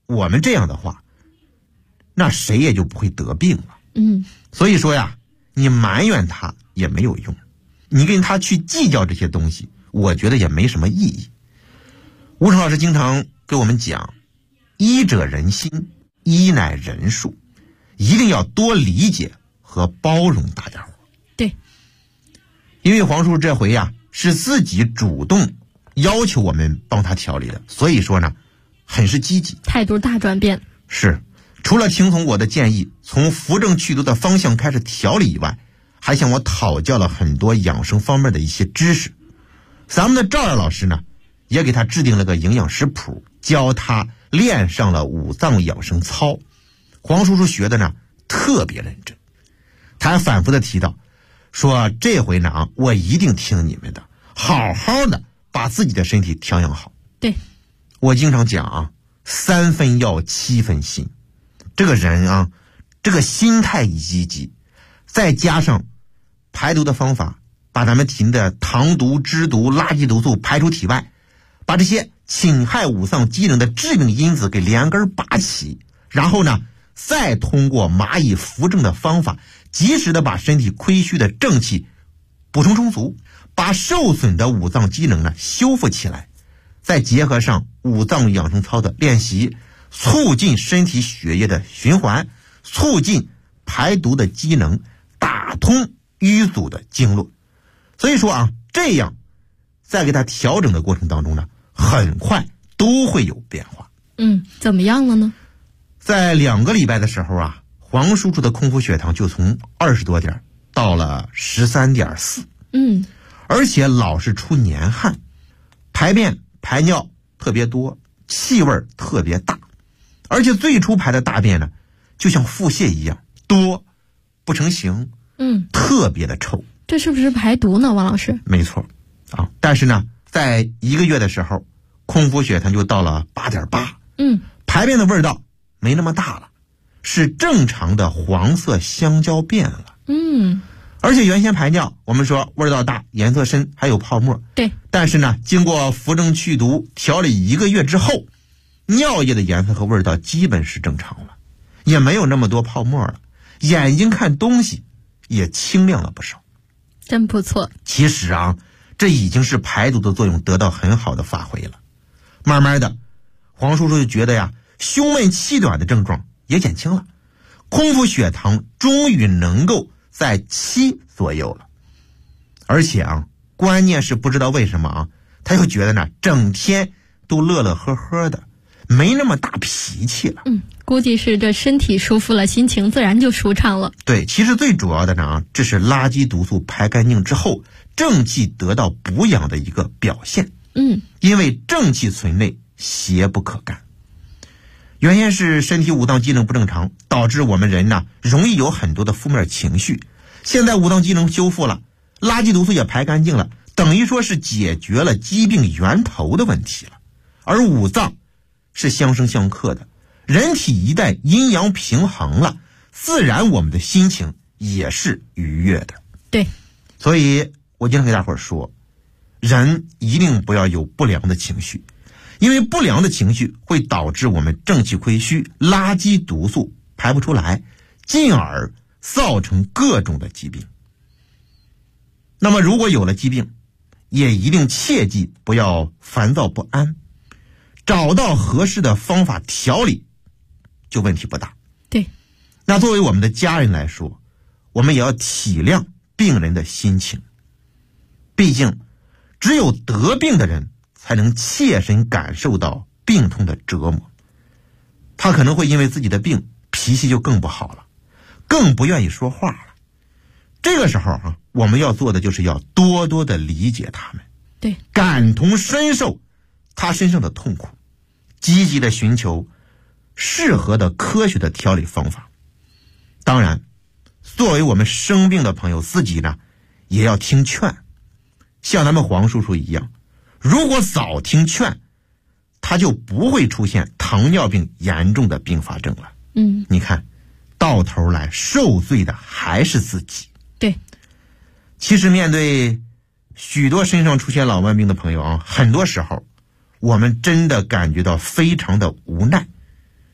我们这样的话，那谁也就不会得病了。所以说呀，你埋怨他也没有用，你跟他去计较这些东西，我觉得也没什么意义。吴成老师经常给我们讲，医者仁心，医乃仁术，一定要多理解和包容大家伙。 对， 因为黄叔叔这回呀是自己主动要求我们帮他调理的，所以说呢很是积极， 态度大转变。 是，除了听从我的建议，从扶正祛毒的方向开始调理以外，还向我讨教了很多养生方面的一些知识。咱们的赵二老师呢，也给他制定了个营养食谱，教他练上了五脏养生操。黄叔叔学的呢特别认真，他还反复的提到，说这回呢我一定听你们的，好好的把自己的身体调养好。 对， 我经常讲啊，3分药7分心。这个人啊，这个心态一积极，再加上排毒的方法，把咱们体内的糖毒、脂毒、垃圾毒素排出体外，把这些侵害五脏机能的致病因子给连根拔起，然后呢再通过蚂蚁扶正的方法，及时的把身体亏虚的正气补充充足，把受损的五脏机能呢修复起来，再结合上五脏养生操的练习，促进身体血液的循环，促进排毒的机能，打通淤阻的经络。所以说啊，这样在给他调整的过程当中呢，很快都会有变化。 怎么样了呢？ 在2个礼拜的时候啊，黄叔叔的空腹血糖就从20多点到了13.4，而且老是出黏汗，排便排尿特别多，气味特别大，而且最初排的大便呢就像腹泻一样多，不成形，特别的臭。 这是不是排毒呢，王老师？ 没错啊，但是呢在1个月的时候，空腹血糖就到了8.8，排便的味道没那么大了，是正常的黄色香蕉便了。而且原先排尿我们说味道大，颜色深，还有泡沫。 对， 但是呢经过扶正祛毒调理1个月之后，尿液的颜色和味道基本是正常了，也没有那么多泡沫了，眼睛看东西也清亮了不少。 真不错。 其实啊，这已经是排毒的作用得到很好的发挥了。慢慢的，黄叔叔就觉得呀，胸闷气短的症状也减轻了，空腹血糖终于能够在7左右了。而且啊，关键是不知道为什么啊，他又觉得呢，整天都乐乐呵呵的，没那么大脾气了。 估计是这身体舒服了，心情自然就舒畅了。 对，其实最主要的呢，这是垃圾毒素排干净之后，正气得到补养的一个表现。因为正气存内，邪不可干。原先是身体五脏机能不正常，导致我们人呢容易有很多的负面情绪。现在五脏机能修复了，垃圾毒素也排干净了，等于说是解决了疾病源头的问题了。而五脏是相生相克的，人体一旦阴阳平衡了，自然我们的心情也是愉悦的。 对， 所以我经常给大伙儿说，人一定不要有不良的情绪，因为不良的情绪会导致我们正气亏虚，垃圾毒素排不出来，进而造成各种的疾病。那么如果有了疾病，也一定切记不要烦躁不安，找到合适的方法调理，就问题不大。 对， 那作为我们的家人来说，我们也要体谅病人的心情，毕竟只有得病的人才能切身感受到病痛的折磨，他可能会因为自己的病脾气就更不好了，更不愿意说话了。这个时候啊，我们要做的就是要多多的理解他们， 对， 感同身受他身上的痛苦，积极的寻求适合的科学的调理方法。当然，作为我们生病的朋友，自己呢也要听劝，像咱们黄叔叔一样，如果早听劝，他就不会出现糖尿病严重的并发症了。你看，到头来受罪的还是自己。 对， 其实面对许多身上出现老慢病的朋友啊，很多时候我们真的感觉到非常的无奈，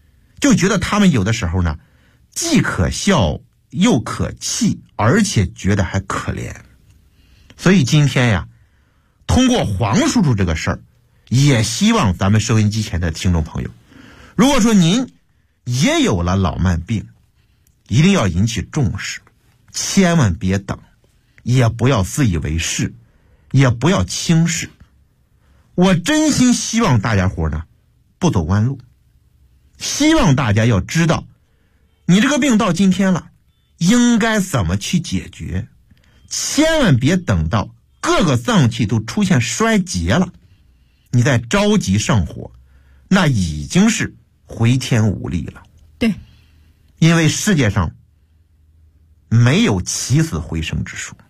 就觉得他们有的时候呢，既可笑又可气，而且觉得还可怜。所以今天呀，通过黄叔叔这个事儿，也希望咱们收音机前的听众朋友，如果说您也有了老慢病，一定要引起重视，千万别等，也不要自以为是，也不要轻视。我真心希望大家伙呢不走弯路，希望大家要知道你这个病到今天了，应该怎么去解决，千万别等到各个脏器都出现衰竭了，你再着急上火，那已经是回天无力了。 对， 因为世界上没有起死回生之术。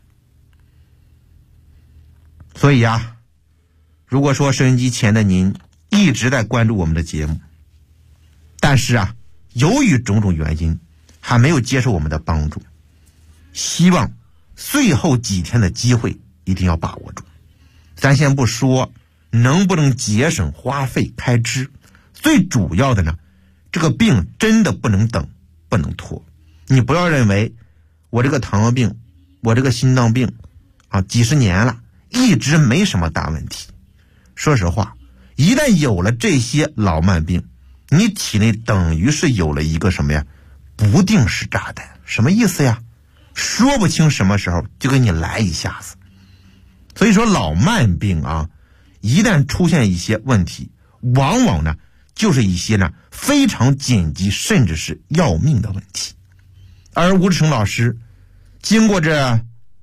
所以啊，如果说收音机前的您一直在关注我们的节目，但是啊，由于种种原因还没有接受我们的帮助，希望最后几天的机会一定要把握住。咱先不说能不能节省花费开支，最主要的呢，这个病真的不能等，不能拖。你不要认为我这个糖尿病，我这个心脏病啊，几十年了一直没什么大问题。说实话，一旦有了这些老慢病，你体内等于是有了一个什么呀？不定时炸弹。什么意思呀？说不清什么时候就给你来一下子。所以说老慢病啊，一旦出现一些问题，往往呢就是一些呢非常紧急甚至是要命的问题。而吴志成老师经过这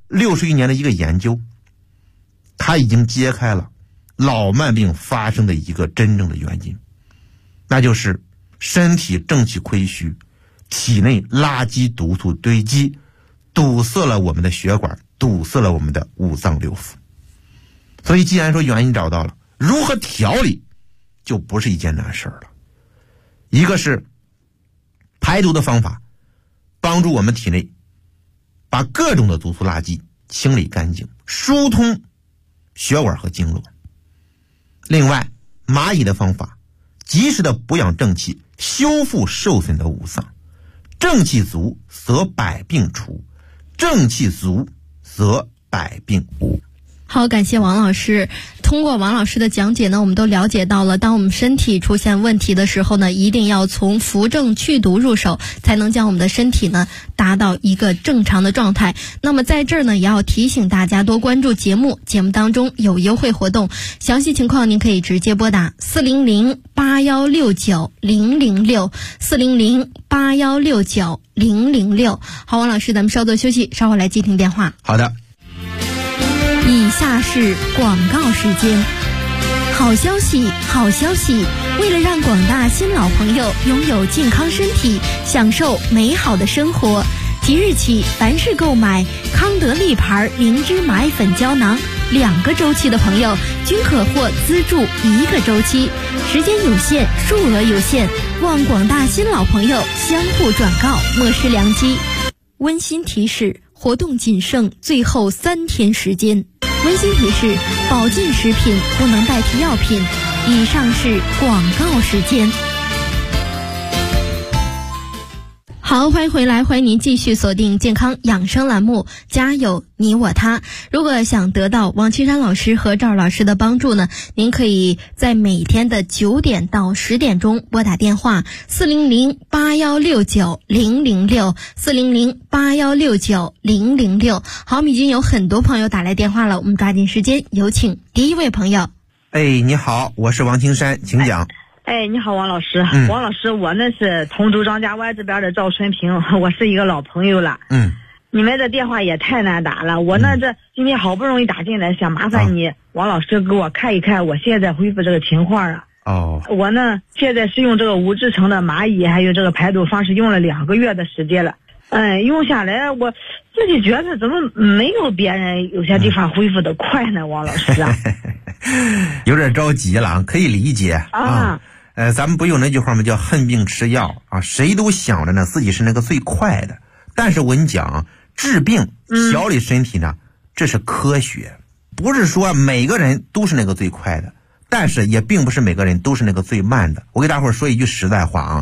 61年的一个研究，他已经揭开了老慢病发生的一个真正的原因，那就是身体正气亏虚，体内垃圾毒素堆积，堵塞了我们的血管，堵塞了我们的五脏六腑。所以既然说原因找到了，如何调理就不是一件难事了。一个是排毒的方法，帮助我们体内把各种的毒素垃圾清理干净，疏通血管和经络。另外蚂蚁的方法，及时的补养正气，修复受损的五脏。正气足则百病除，正气足则百病无。 好，感谢王老师。通过王老师的讲解呢，我们都了解到了，当我们身体出现问题的时候呢，一定要从扶正祛毒入手，才能将我们的身体呢达到一个正常的状态。那么在这儿呢，也要提醒大家多关注节目，节目当中有优惠活动，详细情况您可以直接拨打400-8169-006 400-8169-006。好，王老师，咱们稍作休息，稍后来接听电话。 好的。 以下是广告时间。好消息，好消息！为了让广大新老朋友拥有健康身体，享受美好的生活，即日起，凡是购买康德利牌灵芝麻粉胶囊2个周期的朋友，均可获资助1个周期，时间有限，数额有限，望广大新老朋友相互转告，莫失良机。温馨提示：活动仅剩最后3天时间。温馨提示：保健食品不能代替药品。以上是广告时间。好，欢迎回来，欢迎您继续锁定健康养生栏目，家有你我他。如果想得到王青山老师和赵老师的帮助呢，您可以在每天的9点到10点钟拨打电话400-8169-006 400-8169-006。好，我们已经有很多朋友打来电话了，我们抓紧时间，有请第一位朋友。 哎，你好，我是王青山，请讲。 哎，你好，王老师。王老师，我那是通州张家湾这边的赵春平，我是一个老朋友了。你们这电话也太难打了，我那这今天好不容易打进来，想麻烦你，王老师给我看一看我现在恢复这个情况啊。我呢现在是用这个吴志成的蚂蚁还有这个排毒方式用了2个月的时间了。用下来我自己觉得怎么没有别人有些地方恢复的快呢，王老师啊。 有点着急了，可以理解啊。咱们不有那句话吗？叫恨病吃药啊，谁都想着呢自己是那个最快的。但是我跟你讲，治病调理身体呢，这是科学，不是说每个人都是那个最快的，但是也并不是每个人都是那个最慢的。我给大伙儿说一句实在话啊，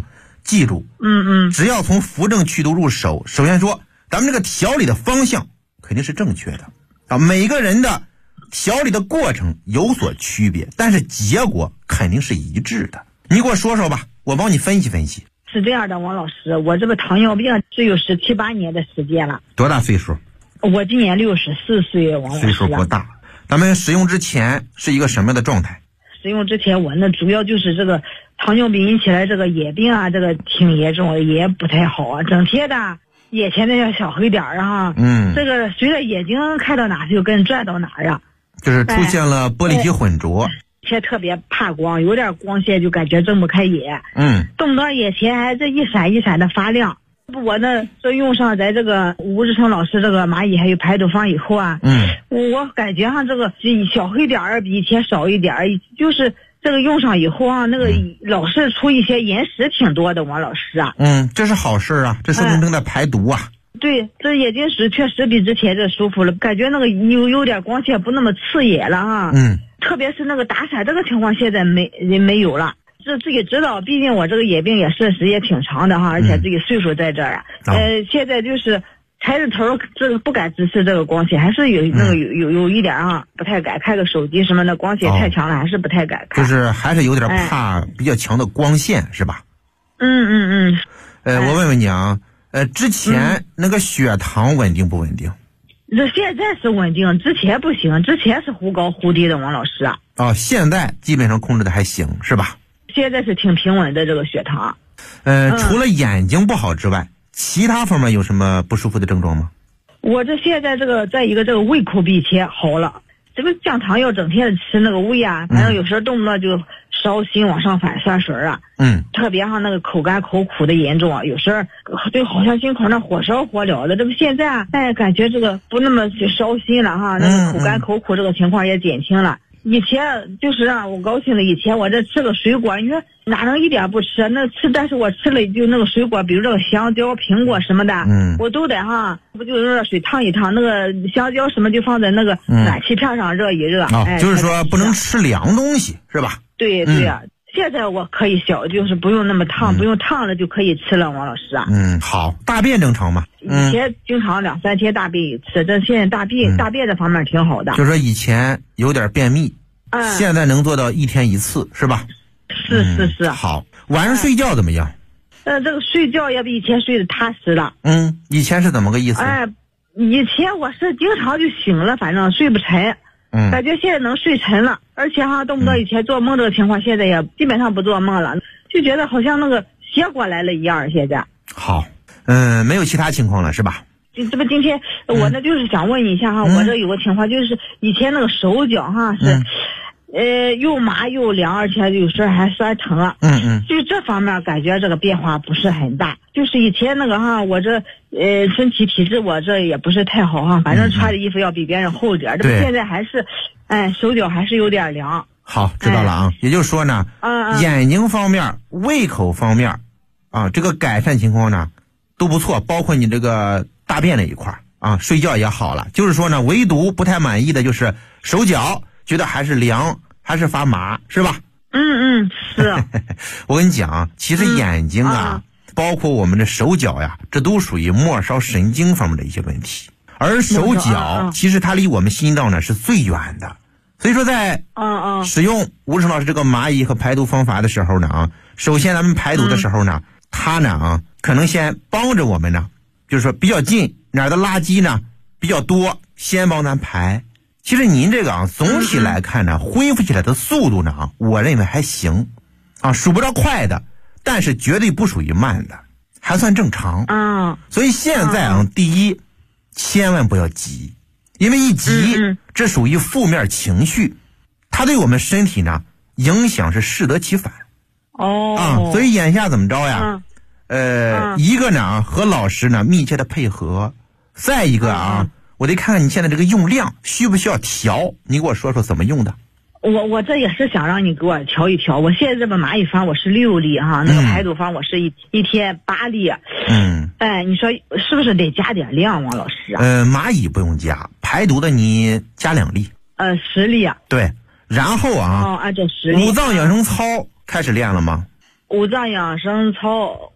记住，只要从扶正祛毒入手，首先说咱们这个调理的方向肯定是正确的啊，每个人的调理的过程有所区别，但是结果肯定是一致的。你给我说说吧，我帮你分析分析。 是这样的，王老师，我这个糖尿病是有17、18年的时间了。 多大岁数？ 我今年64岁，王老师。 岁数不大。咱们使用之前是一个什么样的状态？ 使用之前，我呢主要就是这个糖尿病引起来这个眼病啊，这个挺严重，也不太好啊，整天的眼前那小黑点儿啊，这个随着眼睛看到哪就跟转到哪啊， 就是出现了玻璃体混浊。 且特别怕光，有点光线就感觉睁不开眼，动不动眼前还这一闪一闪的发亮。我呢这用上咱这个吴志成老师这个蚂蚁还有排毒方以后啊，我感觉上这个小黑点儿比以前少一点，就是这个用上以后啊，那个老是出一些眼屎挺多的，王老师啊。 这是好事啊，这说明正在排毒啊。 对，这眼睛屎确实比之前这舒服了，感觉那个有点光线不那么刺眼了哈。特别是那个打闪这个情况现在没有了。这自己知道，毕竟我这个眼病也是时间挺长的哈，而且自己岁数在这儿啊。现在就是抬着头这个不敢直视这个光线，还是有那个有一点啊，不太敢看个手机什么的，光线太强了，还是不太敢看。 就是还是有点怕比较强的光线，是吧？我问问你啊，之前那个血糖稳定不稳定？ 这现在是稳定，之前不行，之前是忽高忽低的，王老师啊。 现在基本上控制的还行，是吧？ 现在是挺平稳的这个血糖。 除了眼睛不好之外，其他方面有什么不舒服的症状吗？ 我这现在这个再一个这个胃口比以前好了，这个降糖药整天的吃那个胃啊，反正有时候动不动就烧心往上反酸水啊。特别上那个口干口苦的严重啊，有时候就好像心口那火烧火燎的。这不现在啊，感觉这个不那么烧心了哈，那个口干口苦这个情况也减轻了。以前就是让我高兴的，以前我这吃个水果，你说哪能一点不吃？那吃，但是我吃了就那个水果，比如这个香蕉、苹果什么的，我都得哈，不就用热水烫一烫，那个香蕉什么就放在那个暖气片上热一热。 就是说不能吃凉东西，是吧？ 对呀。现在我可以就是不用那么烫，不用烫了就可以吃了，王老师啊。 好，大便正常吗？ 以前经常2、3天大便一次，但现在大便这方面挺好的。 就是说以前有点便秘，现在能做到1天1次，是吧？ 是。 好，晚上睡觉怎么样？ 这个睡觉也比以前睡得踏实了。 以前是怎么个意思？ 以前我是经常就醒了，反正睡不沉。感觉现在能睡沉了，而且哈动不动以前做梦这个情况，现在也基本上不做梦了，就觉得好像那个邪过来了一样。现在好，没有其他情况了是吧？ 这不今天我呢就是想问你一下哈，我这有个情况就是以前那个手脚哈是又麻又凉，而且有时候还酸疼了。就这方面感觉这个变化不是很大。就是以前那个哈，我这身体体质我这也不是太好哈，反正穿的衣服要比别人厚一点。这不现在还是手脚还是有点凉。 好，知道了啊。也就是说呢，眼睛方面、胃口方面啊，这个改善情况呢都不错，包括你这个大便那一块啊，睡觉也好了。就是说呢，唯独不太满意的就是手脚觉得还是凉，还是发麻，是吧？ 是。 我跟你讲，其实眼睛包括我们的手脚呀，这都属于末梢神经方面的一些问题。而手脚其实它离我们心脏呢是最远的，所以说在使用吴志成老师这个蚂蚁和排毒方法的时候呢首先咱们排毒的时候呢，它呢可能先帮着我们呢，就是说比较近哪儿的垃圾呢比较多，先帮咱排。其实您这个总体来看呢，恢复起来的速度呢我认为还行数不着快的，但是绝对不属于慢的，还算正常。所以现在第一，千万不要急，因为一急，这属于负面情绪，它对我们身体呢影响是适得其反。所以眼下怎么着呀？一个呢和老师呢密切的配合，再一个我得看看你现在这个用量需不需要调，你给我说说怎么用的。 我这也是想让你给我调一调。我现在这个蚂蚁方我是6粒哈，那个排毒方我是一天8粒。你说是不是得加点量，王老师啊？ 蚂蚁不用加，排毒的你加2粒。 10粒啊。 对，然后按照10粒。 五脏养生操开始练了吗？ 五脏养生操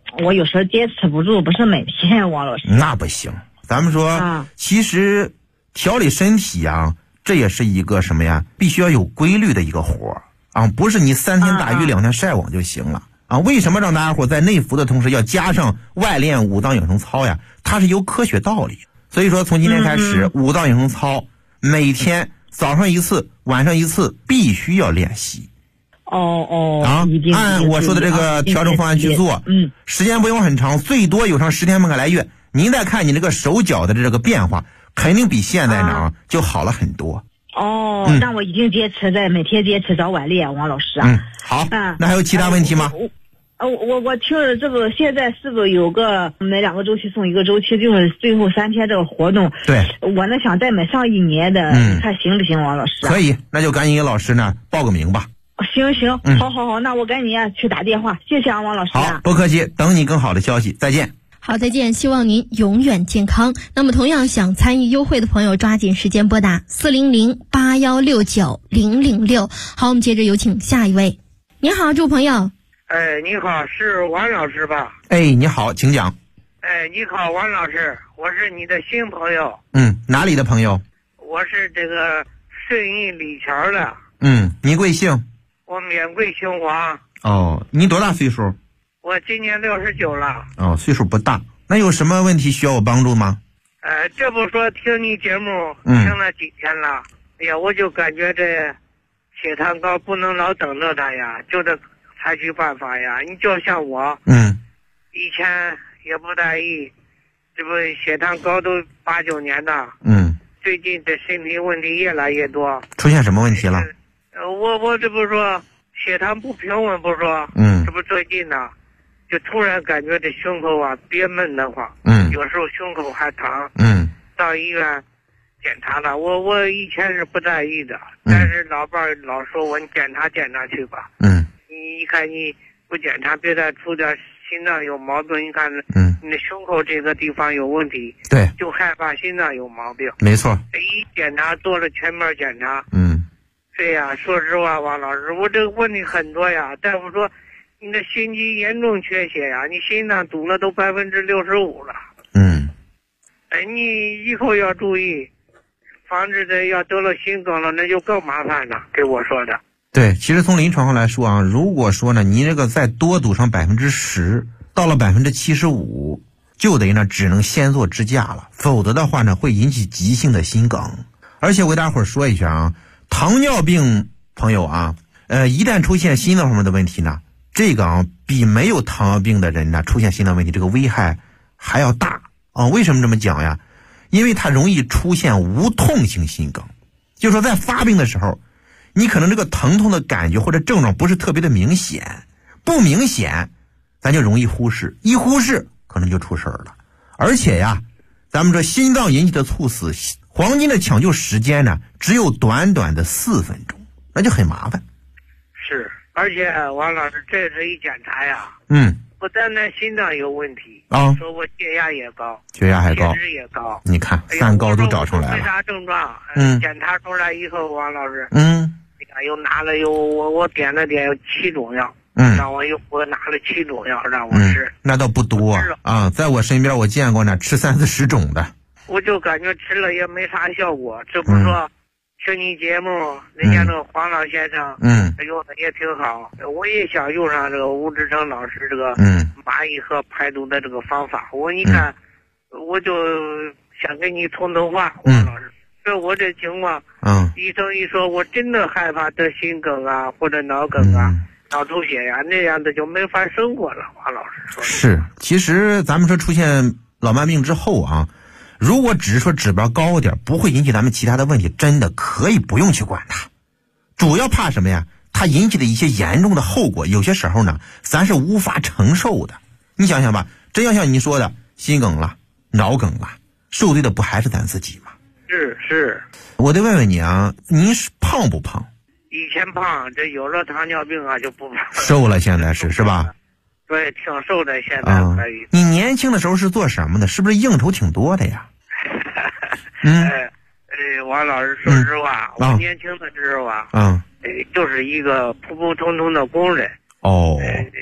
我有时候坚持不住，不是每天，王老师。 那不行，咱们说，其实调理身体啊，这也是一个什么呀？必须要有规律的一个活啊，不是你3天打鱼2天晒网就行了啊。为什么让大家伙在内服的同时要加上外练5脏养生操呀？它是有科学道理。所以说，从今天开始，5脏养生操每天早上1次，晚上1次，必须要练习。按我说的这个调整方案去做，时间不用很长，最多有上10天半个来月。您再看你这个手脚的这个变化，肯定比现在呢就好了很多。 那我已经每天坚持早晚练，王老师好，那还有其他问题吗？ 我听了这个，现在是不是有个每2个周期送1个周期，就是最后3天这个活动？ 对， 我呢想再买上1年的，你看行不行，王老师？ 可以，那就赶紧给老师呢报个名吧。 行，好，那我赶紧去打电话，谢谢王老师。 好，不客气，等你更好的消息，再见。 好，再见，希望您永远健康。那么同样想参与优惠的朋友，抓紧时间拨打400-8169-006。好，我们接着有请下一位。你好，这位朋友。 你好，是王老师吧？ 你好，请讲。 你好，王老师，我是你的新朋友。 哪里的朋友？ 我是这个顺义李桥的。 你贵姓？ 我免贵姓王。 你多大岁数？ 我今年69了。 岁数不大。那有什么问题需要我帮助吗？ 这不说听你节目听了几天了，哎呀，我就感觉这血糖高不能老等着它呀，就得采取办法呀。你就像我，以前也不在意，这不血糖高都8、9年的，最近这身体问题越来越多。 出现什么问题了？ 我这不说血糖不平稳，不说，这不最近呢，就突然感觉这胸口啊憋闷得慌，有时候胸口还疼，到医院检查了，我以前是不在意的，但是老伴儿老说我你检查去吧，你看你不检查，别再出点心脏有毛病，你看你的胸口这个地方有问题， 对， 就害怕心脏有毛病， 没错。 一检查做了全面检查，对呀，说实话，王老师，我这个问题很多呀。大夫说，你的心肌严重缺血呀，你心脏堵了都65%了。你以后要注意，防止这要得了心梗了，那就更麻烦了。给我说的。 对，其实从临床上来说啊，如果说呢，你这个再多堵上10%，到了75%，就得呢只能先做支架了，否则的话呢，会引起急性的心梗。而且我给大伙儿说一下啊。糖尿病朋友啊，一旦出现心脏方面的问题呢，这个比没有糖尿病的人呢出现心脏问题这个危害还要大为什么这么讲呀？因为它容易出现无痛性心梗，就是说在发病的时候，你可能这个疼痛的感觉或者症状不是特别的明显，不明显，咱就容易忽视，一忽视可能就出事儿了。而且呀，咱们说心脏引起的猝死，黄金的抢救时间呢，只有短短的4分钟，那就很麻烦。 是，而且王老师，这次一检查呀，不单单心脏有问题说我血压也高， 血压还高， 血脂也高， 你看3高都找出来了。 没啥症状，检查出来以后，王老师，又拿了我点了点7种药，让我拿了7种药让我吃， 那倒不多啊，在我身边我见过呢，吃30-40种的。 我就感觉吃了也没啥效果，这不说听你节目，人家那个黄老先生，用的也挺好，我也想用上这个吴志成老师这个蚂蚁和排毒的这个方法。你看，我就想跟你通话，黄老师。我这情况，医生一说，我真的害怕得心梗啊，或者脑梗啊、脑出血呀，那样的就没法生活了。黄老师说是，其实咱们说出现老慢病之后啊。如果只是说指标高点，不会引起咱们其他的问题，真的可以不用去管它。主要怕什么呀？它引起的一些严重的后果，有些时候呢，咱是无法承受的。你想想吧，真要像你说的，心梗了、脑梗了，受罪的不还是咱自己吗？ 是。 我得问问你啊，您是胖不胖？ 以前胖，这有了糖尿病啊就不胖。 瘦了，现在是吧？ 对，挺瘦的，现在可以。 你年轻的时候是做什么的？是不是应酬挺多的呀？ 王老师，说实话，我年轻的时候啊，就是一个普普通通的工人。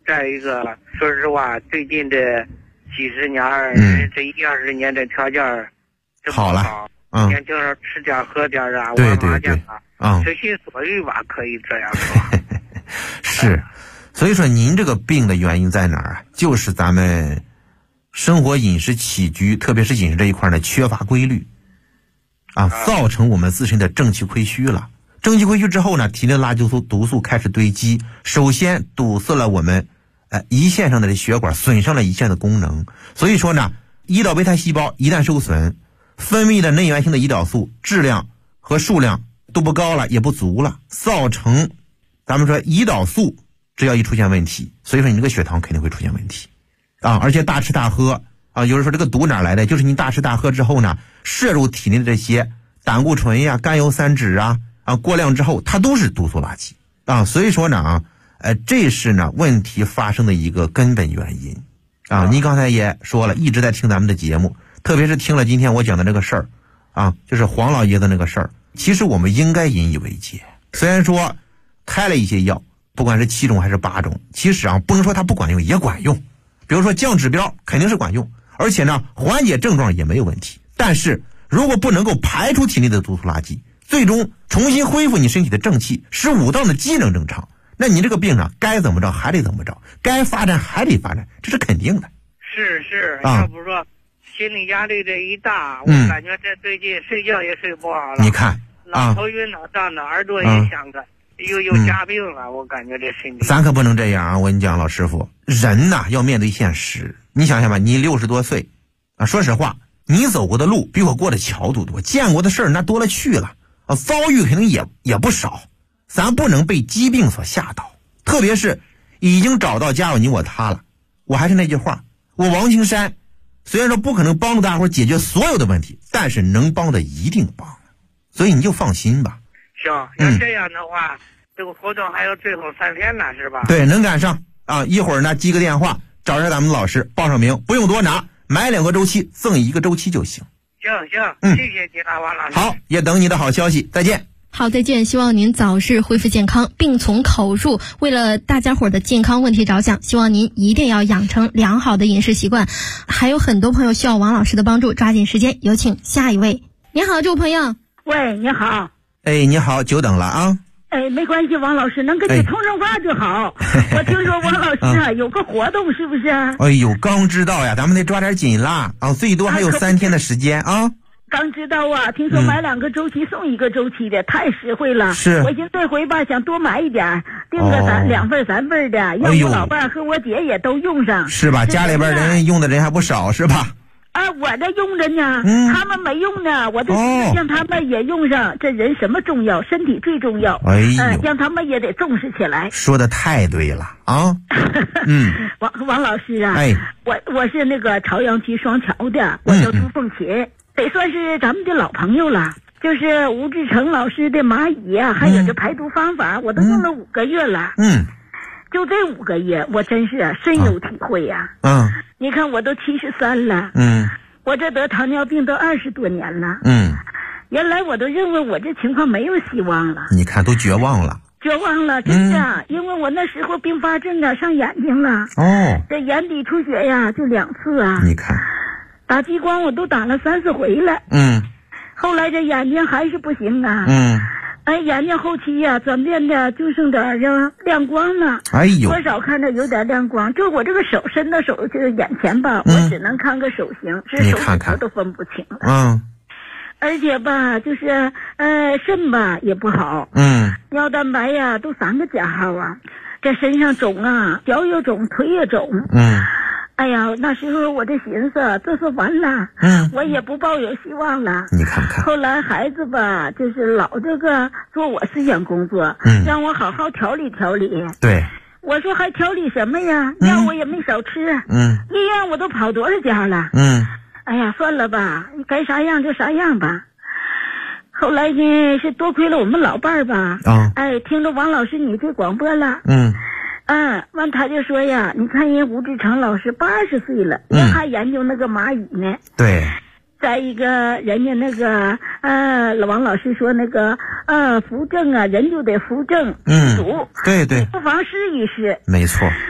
再一个，说实话，最近这几十年，这1-20年的条件这么好，年轻人吃点喝点啊，玩麻将啊，随心所欲吧，可以这样说。 是，所以说您这个病的原因在哪儿啊？就是咱们生活饮食起居，特别是饮食这一块呢，缺乏规律啊，造成我们自身的正气亏虚了。正气亏虚之后呢，体内的垃圾毒素开始堆积，首先堵塞了我们胰腺上的这血管，损伤了胰腺的功能。所以说呢，胰岛胚胎细胞一旦受损，分泌的内源性的胰岛素质量和数量都不高了，也不足了，造成咱们说胰岛素只要一出现问题，所以说你这个血糖肯定会出现问题啊。而且大吃大喝啊，有人说这个毒哪来的？就是你大吃大喝之后呢，摄入体内的这些胆固醇呀、甘油三酯啊，过量之后它都是毒素垃圾啊。所以说呢这是呢问题发生的一个根本原因啊。您刚才也说了，一直在听咱们的节目，特别是听了今天我讲的这个事儿啊，就是黄老爷子那个事儿，其实我们应该引以为戒。虽然说开了一些药，不管是7种还是8种，其实不能说它不管用，也管用。比如说降指标肯定是管用，而且呢缓解症状也没有问题。但是如果不能够排出体内的毒素垃圾，最终重新恢复你身体的正气，使5脏的机能正常，那你这个病该怎么着还得怎么着，该发展还得发展，这是肯定的。 是要不说心理压力这一大，我感觉这最近睡觉也睡不好了。 你看脑头晕脑胀的，耳朵也响的，又加病了。我感觉这身体， 咱可不能这样啊！我跟你讲，老师傅，人呐要面对现实。你想想吧，你60多岁啊，说实话，你走过的路比我过的桥都多，见过的事儿那多了去了啊，遭遇肯定也不少。咱不能被疾病所吓倒，特别是已经找到家有你我他了。我还是那句话，我王青山虽然说不可能帮助大伙解决所有的问题，但是能帮的一定帮，所以你就放心吧。 行，要这样的话，这个活动还有最后3天呢，是吧？ 对，能赶上啊！一会儿呢，记个电话，找着咱们老师报上名，不用多拿，买2个周期赠1个周期就行。 行，谢谢你了，王老师。 好，也等你的好消息，再见。 好，再见。希望您早日恢复健康，病从口入。为了大家伙的健康问题着想，希望您一定要养成良好的饮食习惯。还有很多朋友需要王老师的帮助，抓紧时间，有请下一位。你好，这位朋友。 喂，你好。 哎，你好，久等了啊。 哎，没关系，王老师能跟你通上话就好。我听说王老师有个活动，是不是？ 哎呦，刚知道呀，咱们得抓点紧啦啊，最多还有3天的时间啊。 刚知道啊，听说买2个周期送1个周期的，太实惠了。 是， 我寻这回吧想多买一点，订个2份3份的，让我老伴儿和我姐也都用上。 是吧？家里边人用的人还不少，是吧？ 啊，我这用着呢，他们没用呢，我这让他们也用上。这人什么重要？身体最重要。 哎呦， 让他们也得重视起来。 说的太对了啊！ 王老师啊，我是那个朝阳区双桥的，我叫朱凤琴。得算是咱们的老朋友了，就是吴志成老师的蚂蚁呀，还有这排毒方法，我都用了5个月了。就这5个月，我真是深有体会呀。你看我都73了，我这得糖尿病都20多年了。原来我都认为我这情况没有希望了。 你看都绝望了， 真的，因为我那时候并发症上眼睛了。这眼底出血呀，就2次啊。 你看。 打激光我都打了3、4回了。后来这眼睛还是不行啊。眼睛后期呀转变的就剩点亮光了。 哎呦， 多少看着有点亮光。就我这个手伸到手这个眼前吧，我只能看个手型，是手指头都分不清了。而且吧，就是肾吧也不好。尿蛋白呀都3个加号啊，这身上肿啊，脚也肿，腿也肿。哎呀，那时候我这寻思，这是完了，我也不抱有希望了。 你看看， 后来孩子吧，就是老这个做我思想工作，让我好好调理调理。 对， 我说还调理什么呀？药我也没少吃，医院我都跑多少家了。哎呀，算了吧，该啥样就啥样吧。后来呢，是多亏了我们老伴儿吧，听着王老师你这广播了，完他就说呀，你看人吴志成老师80岁了，人还研究那个蚂蚁呢。 对。 再一个，人家那个王老师说那个扶正啊，人就得扶正。 对， 不妨试一试。 没错。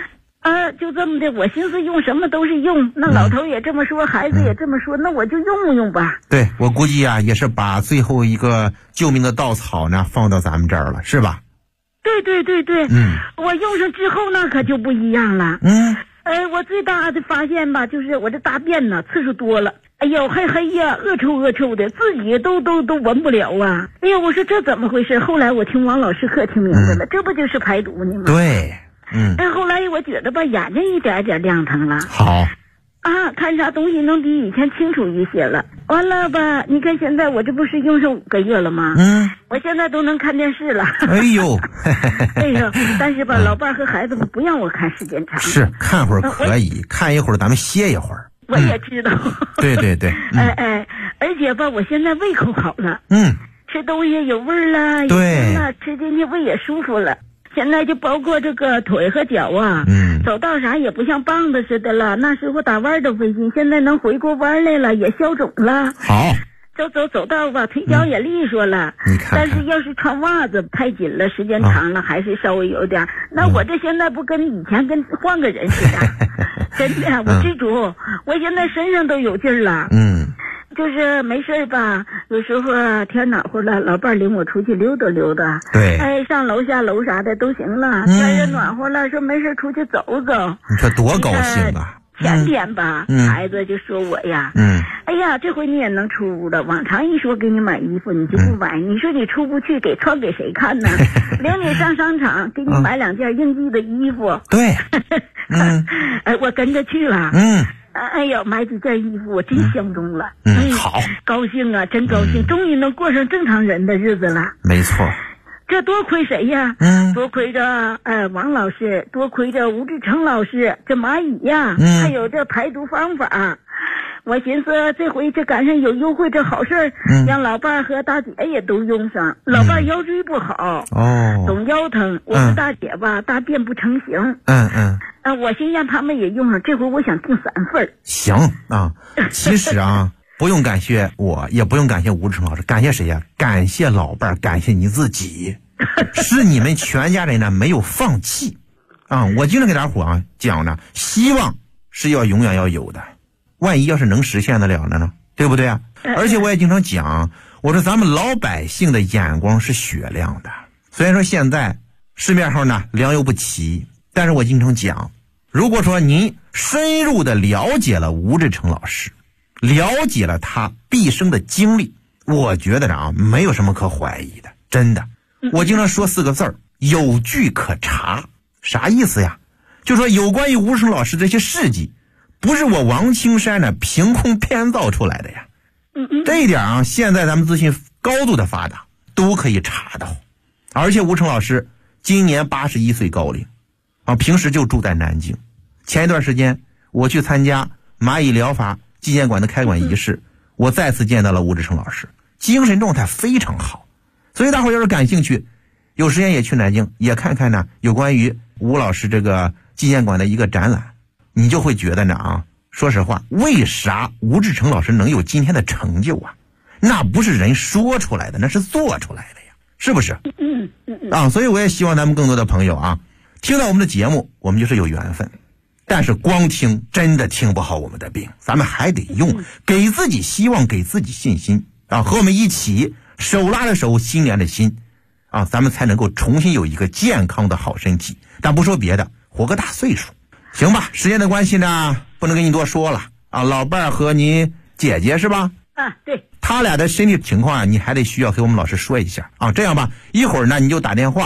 就这么的，我寻思用什么都是用，那老头也这么说，孩子也这么说，那我就用吧。 对，我估计啊，也是把最后一个救命的稻草呢放到咱们这儿了，是吧？ 对，我用上之后那可就不一样了。我最大的发现吧，就是我这大便呢次数多了，哎呦黑黑呀，恶臭的，自己都闻不了啊。哎呦，我说这怎么回事？后来我听王老师课听明白了，这不就是排毒呢吗？ 对。 后来我觉得吧，眼睛一点点亮堂了。 好看啥东西能比以前清楚一些了。完了吧，你看现在我这不是用上5个月了吗？我现在都能看电视了。 哎呦但是吧，老伴和孩子不让我看时间长。 是看会儿可以，看一会儿咱们歇一会儿。 我也知道。 对。 而且吧，我现在胃口好了。吃东西有味儿了， 对了，吃进去胃也舒服了。现在就包括这个腿和脚啊，走道啥也不像棒子似的了。那时候打弯都费劲，现在能回过弯来了，也消肿了。 好， 走道吧，腿脚也利索了。 你看， 但是要是穿袜子太紧了，时间长了，还是稍微有点。那我这现在不跟以前跟换个人似的，真的，我知足。我现在身上都有劲儿了。就是没事吧，有时候天暖和了，老伴领我出去溜达。 对， 上楼下楼啥的都行了。天也暖和了，说没事出去走走。 你说多高兴啊！ 前天吧，孩子就说我呀，哎呀，这回你也能出屋了。往常一说给你买衣服，你就不买。你说你出不去，穿给谁看呢？领你上商场，给你买2件应季的衣服。 对， 我跟着去了。哎呦，买几件衣服我真相中了。 好， 高兴啊，真高兴，终于能过上正常人的日子了。 没错。 这多亏谁呀？多亏着王老师，多亏着吴志成老师，这蚂蚁呀，还有这排毒方法。我寻思这回这赶上有优惠，这好事儿，让老伴和大姐也都用上。老伴腰椎不好，总腰疼。我和大姐吧，大便不成形。我先让他们也用上，这回我想订3份。 行啊，其实啊，不用感谢我，也不用感谢吴志成老师，感谢谁呀？感谢老伴，感谢你自己，是你们全家人呢没有放弃啊！我经常给大伙讲呢，希望是要永远要有的，万一要是能实现得了呢，对不对啊？而且我也经常讲，我说咱们老百姓的眼光是雪亮的，虽然说现在市面上呢良莠不齐，但是我经常讲，如果说您深入的了解了吴志成老师，了解了他毕生的经历，我觉得没有什么可怀疑的，真的。我经常说4个字儿，有据可查。啥意思呀？就说有关于吴志成老师这些事迹，不是我王青山呢凭空编造出来的呀。这一点现在咱们资讯高度的发达，都可以查到。而且吴志成老师今年81岁高龄平时就住在南京。前一段时间我去参加蚂蚁疗法纪念馆的开馆仪式，我再次见到了吴志成老师，精神状态非常好。所以大伙要是感兴趣，有时间也去南京也看看呢有关于吴老师这个纪念馆的一个展览，你就会觉得呢说实话，为啥吴志成老师能有今天的成就啊？那不是人说出来的，那是做出来的呀，是不是？所以我也希望咱们更多的朋友听到我们的节目，我们就是有缘分。但是光听真的听不好我们的病，咱们还得用，给自己希望，给自己信心和我们一起手拉着手，心连着心咱们才能够重新有一个健康的好身体。但不说别的，活个大岁数，行吧？时间的关系呢，不能跟你多说了老伴和你姐姐是吧？ 对， 他俩的身体情况你还得需要给我们老师说一下这样吧，一会儿呢你就打电话